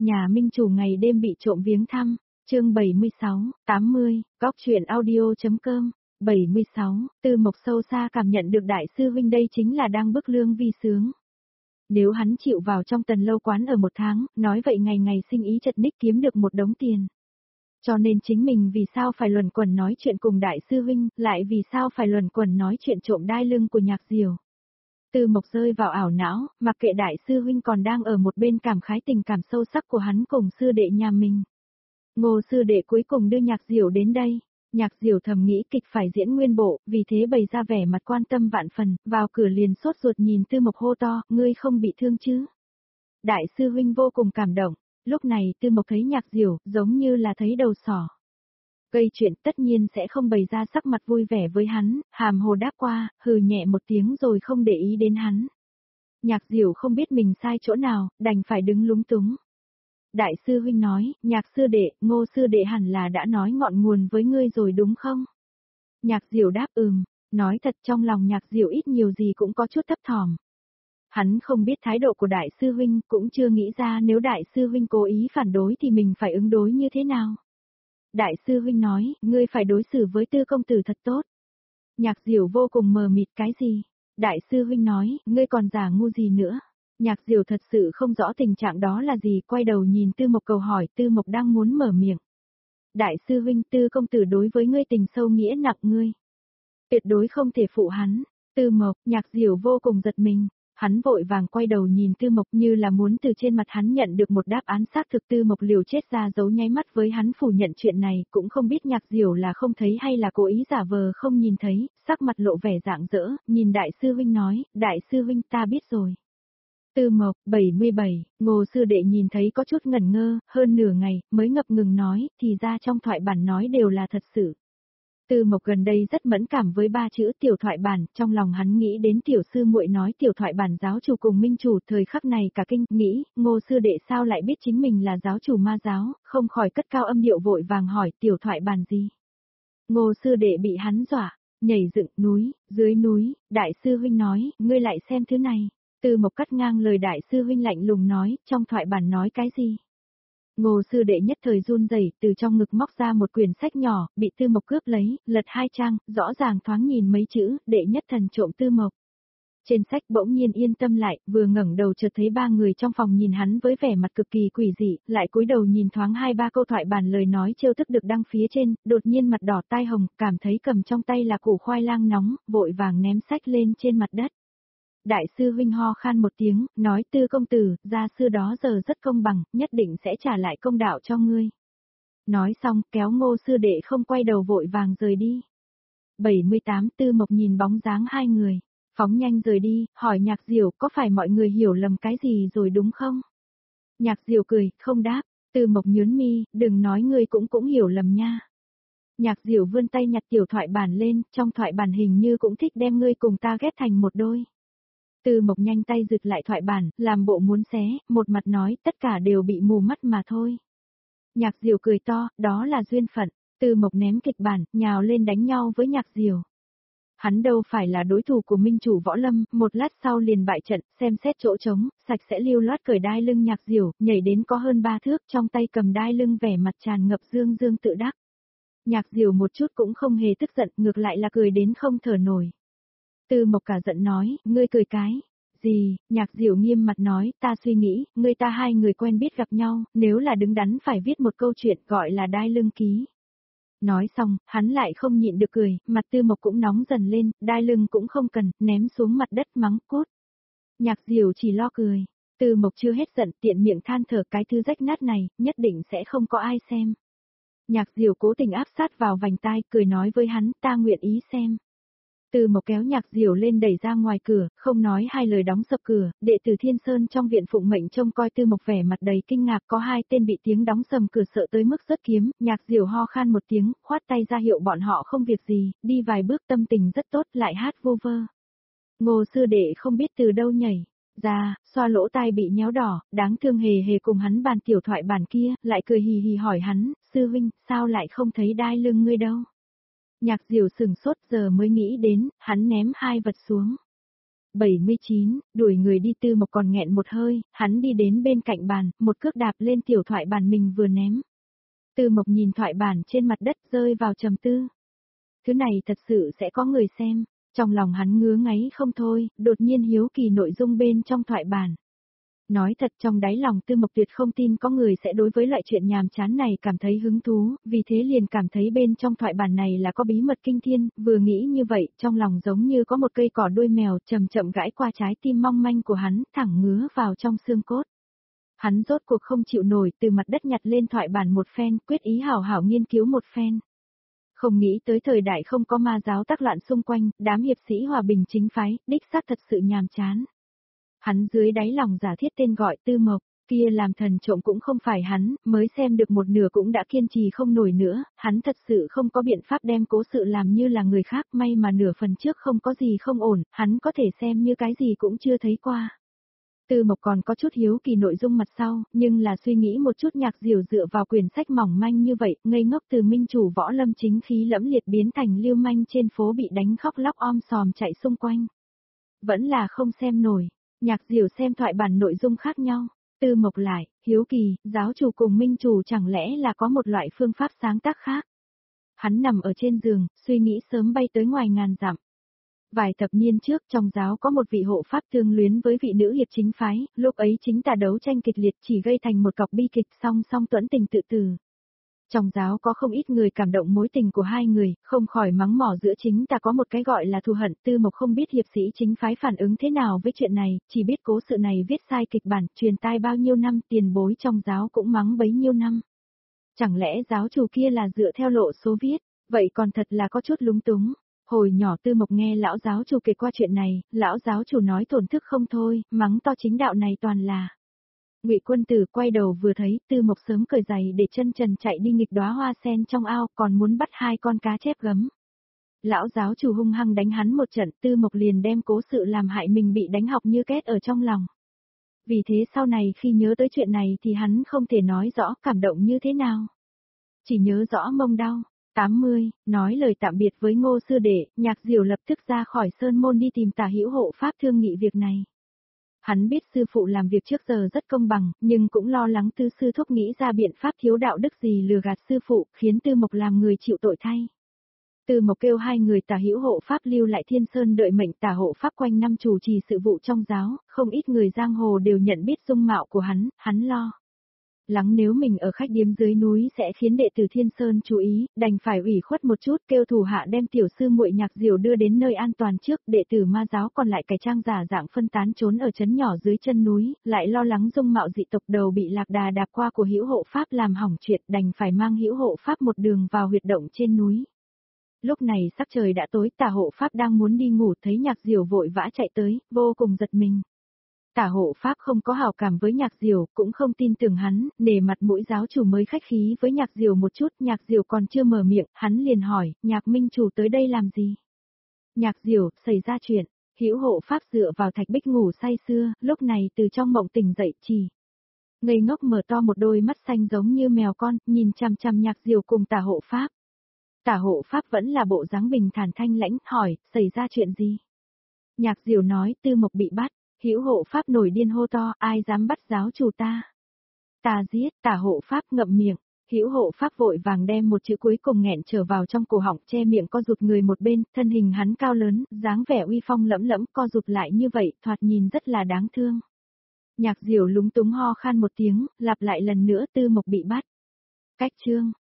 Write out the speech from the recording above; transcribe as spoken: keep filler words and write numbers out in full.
Nhà minh chủ ngày đêm bị trộm viếng thăm, chương bảy mươi sáu, tám mươi, góc truyện audio.com, bảy mươi sáu, Tư Mộc sâu xa cảm nhận được đại sư huynh đây chính là đang bức lương vi sướng. Nếu hắn chịu vào trong tần lâu quán ở một tháng, nói vậy ngày ngày sinh ý chật ních kiếm được một đống tiền. Cho nên chính mình vì sao phải luẩn quẩn nói chuyện cùng đại sư huynh, lại vì sao phải luẩn quẩn nói chuyện trộm đai lưng của Nhạc Diều. Tư Mộc rơi vào ảo não, mặc kệ đại sư huynh còn đang ở một bên cảm khái tình cảm sâu sắc của hắn cùng sư đệ nhà mình. Ngô sư đệ cuối cùng đưa Nhạc Diều đến đây. Nhạc Diều thầm nghĩ kịch phải diễn nguyên bộ, vì thế bày ra vẻ mặt quan tâm vạn phần, vào cửa liền sốt ruột nhìn Tư Mộc hô to, ngươi không bị thương chứ? Đại sư huynh vô cùng cảm động, lúc này Tư Mộc thấy Nhạc Diều, giống như là thấy đầu sỏ. Gây chuyện tất nhiên sẽ không bày ra sắc mặt vui vẻ với hắn, hàm hồ đáp qua, hừ nhẹ một tiếng rồi không để ý đến hắn. Nhạc Diều không biết mình sai chỗ nào, đành phải đứng lúng túng. Đại sư huynh nói, Nhạc sư đệ, Ngô sư đệ hẳn là đã nói ngọn nguồn với ngươi rồi đúng không? Nhạc Diều đáp ừm, nói thật trong lòng Nhạc Diều ít nhiều gì cũng có chút thấp thỏm. Hắn không biết thái độ của đại sư huynh, cũng chưa nghĩ ra nếu đại sư huynh cố ý phản đối thì mình phải ứng đối như thế nào. Đại sư huynh nói, ngươi phải đối xử với Tư công tử thật tốt. Nhạc Diều vô cùng mờ mịt cái gì? Đại sư huynh nói, ngươi còn giả ngu gì nữa? Nhạc Diều thật sự không rõ tình trạng đó là gì, quay đầu nhìn Tư Mộc cầu hỏi, Tư Mộc đang muốn mở miệng. Đại sư huynh, Tư công tử đối với ngươi tình sâu nghĩa nặng ngươi. Tuyệt đối không thể phụ hắn. Tư Mộc, Nhạc Diều vô cùng giật mình. Hắn vội vàng quay đầu nhìn Tư Mộc như là muốn từ trên mặt hắn nhận được một đáp án xác thực. Tư Mộc liều chết ra giấu nháy mắt với hắn phủ nhận chuyện này, cũng không biết Nhạc Diều là không thấy hay là cố ý giả vờ không nhìn thấy, sắc mặt lộ vẻ rạng rỡ, nhìn đại sư huynh nói, đại sư huynh ta biết rồi. Tư Mộc, bảy mươi bảy, Ngô sư đệ nhìn thấy có chút ngẩn ngơ, hơn nửa ngày, mới ngập ngừng nói, thì ra trong thoại bản nói đều là thật sự. Tư Mộc gần đây rất mẫn cảm với ba chữ tiểu thoại bản, trong lòng hắn nghĩ đến tiểu sư muội nói tiểu thoại bản giáo chủ cùng minh chủ, thời khắc này cả kinh, nghĩ, Ngô sư đệ sao lại biết chính mình là giáo chủ ma giáo, không khỏi cất cao âm điệu vội vàng hỏi tiểu thoại bản gì. Ngô sư đệ bị hắn dọa, nhảy dựng núi, dưới núi, đại sư huynh nói, ngươi lại xem thứ này. Tư Mộc cắt ngang lời đại sư huynh lạnh lùng nói, trong thoại bản nói cái gì? Ngô sư đệ nhất thời run rẩy, từ trong ngực móc ra một quyển sách nhỏ, bị Tư Mộc cướp lấy, lật hai trang, rõ ràng thoáng nhìn mấy chữ, đệ nhất thần trộm Tư Mộc. Trên sách bỗng nhiên yên tâm lại, vừa ngẩng đầu chợt thấy ba người trong phòng nhìn hắn với vẻ mặt cực kỳ quỷ dị, lại cúi đầu nhìn thoáng hai ba câu thoại bản lời nói trêu thức được đăng phía trên, đột nhiên mặt đỏ tai hồng, cảm thấy cầm trong tay là củ khoai lang nóng, vội vàng ném sách lên trên mặt đất. Đại sư huynh ho khan một tiếng, nói Tư công tử, gia sư đó giờ rất công bằng, nhất định sẽ trả lại công đạo cho ngươi. Nói xong, kéo Ngô sư đệ không quay đầu vội vàng rời đi. bảy mươi tám, Tư Mộc nhìn bóng dáng hai người, phóng nhanh rời đi, hỏi Nhạc Diều có phải mọi người hiểu lầm cái gì rồi đúng không? Nhạc Diều cười, không đáp. Tư Mộc nhướng mi, đừng nói ngươi cũng cũng hiểu lầm nha. Nhạc Diều vươn tay nhặt tiểu thoại bản lên, trong thoại bản hình như cũng thích đem ngươi cùng ta ghép thành một đôi. Tư Mộc nhanh tay giựt lại thoại bản, làm bộ muốn xé, một mặt nói, tất cả đều bị mù mắt mà thôi. Nhạc Diều cười to, đó là duyên phận. Tư Mộc ném kịch bản, nhào lên đánh nhau với Nhạc Diều. Hắn đâu phải là đối thủ của minh chủ Võ Lâm, một lát sau liền bại trận, xem xét chỗ trống, sạch sẽ lưu loát cởi đai lưng Nhạc Diều, nhảy đến có hơn ba thước, trong tay cầm đai lưng vẻ mặt tràn ngập dương dương tự đắc. Nhạc Diều một chút cũng không hề tức giận, ngược lại là cười đến không thở nổi. Tư Mộc cả giận nói, ngươi cười cái gì? Nhạc Diều nghiêm mặt nói, ta suy nghĩ, ngươi ta hai người quen biết gặp nhau, nếu là đứng đắn phải viết một câu chuyện gọi là đai lưng ký. Nói xong, hắn lại không nhịn được cười, mặt Tư Mộc cũng nóng dần lên, đai lưng cũng không cần, ném xuống mặt đất mắng cút. Nhạc Diều chỉ lo cười, Tư Mộc chưa hết giận, tiện miệng than thở cái thứ rách nát này, nhất định sẽ không có ai xem. Nhạc Diều cố tình áp sát vào vành tai, cười nói với hắn, ta nguyện ý xem. Tư Mộc kéo Nhạc Diều lên đẩy ra ngoài cửa, không nói hai lời đóng sập cửa, đệ tử Thiên Sơn trong viện phụng mệnh trông coi Tư Mộc vẻ mặt đầy kinh ngạc, có hai tên bị tiếng đóng sầm cửa sợ tới mức rớt kiếm, Nhạc Diều ho khan một tiếng, khoát tay ra hiệu bọn họ không việc gì, đi vài bước tâm tình rất tốt lại hát vô vơ. Ngô sư đệ không biết từ đâu nhảy ra, xoa lỗ tai bị nhéo đỏ, đáng thương hề hề cùng hắn bàn tiểu thoại bản kia, lại cười hì hì hỏi hắn, sư huynh, sao lại không thấy đai lưng ngươi đâu? Nhạc Diều sừng sốt giờ mới nghĩ đến, hắn ném hai vật xuống. bảy mươi chín, đuổi người đi Tư Mộc còn nghẹn một hơi, hắn đi đến bên cạnh bàn, một cước đạp lên tiểu thoại bản mình vừa ném. Tư Mộc nhìn thoại bản trên mặt đất rơi vào trầm tư. Thứ này thật sự sẽ có người xem, trong lòng hắn ngứa ngáy không thôi, đột nhiên hiếu kỳ nội dung bên trong thoại bản. Nói thật trong đáy lòng Tư Mộc tuyệt không tin có người sẽ đối với loại chuyện nhàm chán này cảm thấy hứng thú, vì thế liền cảm thấy bên trong thoại bản này là có bí mật kinh thiên, vừa nghĩ như vậy, trong lòng giống như có một cây cỏ đuôi mèo chậm chậm gãi qua trái tim mong manh của hắn, thẳng ngứa vào trong xương cốt. Hắn rốt cuộc không chịu nổi, từ mặt đất nhặt lên thoại bản một phen, quyết ý hảo hảo nghiên cứu một phen. Không nghĩ tới thời đại không có ma giáo tác loạn xung quanh, đám hiệp sĩ hòa bình chính phái, đích xác thật sự nhàm chán. Hắn dưới đáy lòng giả thiết tên gọi Tư Mộc, kia làm thần trộm cũng không phải hắn, mới xem được một nửa cũng đã kiên trì không nổi nữa, hắn thật sự không có biện pháp đem cố sự làm như là người khác, may mà nửa phần trước không có gì không ổn, hắn có thể xem như cái gì cũng chưa thấy qua. Tư Mộc còn có chút hiếu kỳ nội dung mặt sau, nhưng là suy nghĩ một chút Nhạc Diểu dựa vào quyển sách mỏng manh như vậy, ngây ngốc từ minh chủ võ lâm chính khí lẫm liệt biến thành lưu manh trên phố bị đánh khóc lóc om sòm chạy xung quanh. Vẫn là không xem nổi. Nhạc Diểu xem thoại bản nội dung khác nhau, Tư Mộc lại, hiếu kỳ, giáo chủ cùng minh chủ chẳng lẽ là có một loại phương pháp sáng tác khác. Hắn nằm ở trên giường, suy nghĩ sớm bay tới ngoài ngàn dặm. Vài thập niên trước trong giáo có một vị hộ pháp thương luyến với vị nữ hiệp chính phái, lúc ấy chính tà đấu tranh kịch liệt chỉ gây thành một cọc bi kịch song song tuẫn tình tự tử. Trong giáo có không ít người cảm động mối tình của hai người, không khỏi mắng mỏ giữa chính ta có một cái gọi là thù hận. Tư Mộc không biết hiệp sĩ chính phái phản ứng thế nào với chuyện này, chỉ biết cố sự này viết sai kịch bản, truyền tai bao nhiêu năm, tiền bối trong giáo cũng mắng bấy nhiêu năm. Chẳng lẽ giáo chủ kia là dựa theo lộ số viết, vậy còn thật là có chút lúng túng. Hồi nhỏ Tư Mộc nghe lão giáo chủ kể qua chuyện này, lão giáo chủ nói thổn thức không thôi, mắng to chính đạo này toàn là. Ngụy Quân Tử quay đầu vừa thấy, Tư Mộc sớm cởi giày để chân trần chạy đi nghịch đóa hoa sen trong ao, còn muốn bắt hai con cá chép gấm. Lão giáo chủ hung hăng đánh hắn một trận, Tư Mộc liền đem cố sự làm hại mình bị đánh học như két ở trong lòng. Vì thế sau này khi nhớ tới chuyện này thì hắn không thể nói rõ cảm động như thế nào. Chỉ nhớ rõ mông đau. tám mươi, nói lời tạm biệt với Ngô sư đệ, Nhạc Diểu lập tức ra khỏi sơn môn đi tìm Tả Hữu hộ pháp thương nghị việc này. Hắn biết sư phụ làm việc trước giờ rất công bằng, nhưng cũng lo lắng Tư sư thúc nghĩ ra biện pháp thiếu đạo đức gì lừa gạt sư phụ, khiến Tư Mộc làm người chịu tội thay. Tư Mộc kêu hai người Tả Hữu hộ pháp lưu lại Thiên Sơn đợi mệnh Tả hộ pháp quanh năm chủ trì sự vụ trong giáo, không ít người giang hồ đều nhận biết dung mạo của hắn, hắn lo lắng nếu mình ở khách điếm dưới núi sẽ khiến đệ tử Thiên Sơn chú ý, đành phải ủy khuất một chút kêu thủ hạ đem tiểu sư muội Nhạc Diểu đưa đến nơi an toàn trước, đệ tử ma giáo còn lại cải trang giả dạng phân tán trốn ở trấn nhỏ dưới chân núi, lại lo lắng dung mạo dị tộc đầu bị lạc đà đạp qua của Hữu hộ pháp làm hỏng chuyện, đành phải mang Hữu hộ pháp một đường vào huyệt động trên núi. Lúc này sắc trời đã tối, Tả hộ pháp đang muốn đi ngủ thấy Nhạc Diểu vội vã chạy tới, vô cùng giật mình. Tả hộ pháp không có hảo cảm với Nhạc Diểu, cũng không tin tưởng hắn, nể mặt mũi giáo chủ mới khách khí với Nhạc Diểu một chút, Nhạc Diểu còn chưa mở miệng, hắn liền hỏi, Nhạc minh chủ tới đây làm gì? Nhạc Diểu, xảy ra chuyện, Hữu hộ pháp dựa vào thạch bích ngủ say sưa, lúc này từ trong mộng tỉnh dậy chỉ. Ngây ngốc mở to một đôi mắt xanh giống như mèo con, nhìn chằm chằm Nhạc Diểu cùng Tả hộ pháp. Tả hộ pháp vẫn là bộ dáng bình thản thanh lãnh, hỏi, xảy ra chuyện gì? Nhạc Diểu nói, Tư Mộc bị bắt. Hữu hộ pháp nổi điên hô to, ai dám bắt giáo chủ ta? Ta giết. Tả hộ pháp ngậm miệng, Hữu hộ pháp vội vàng đem một chữ cuối cùng nghẹn trở vào trong cổ họng, che miệng co rụt người một bên, thân hình hắn cao lớn, dáng vẻ uy phong lẫm lẫm, co rụt lại như vậy, thoạt nhìn rất là đáng thương. Nhạc Diểu lúng túng ho khan một tiếng, lặp lại lần nữa, Tư Mộc bị bắt. Cách chương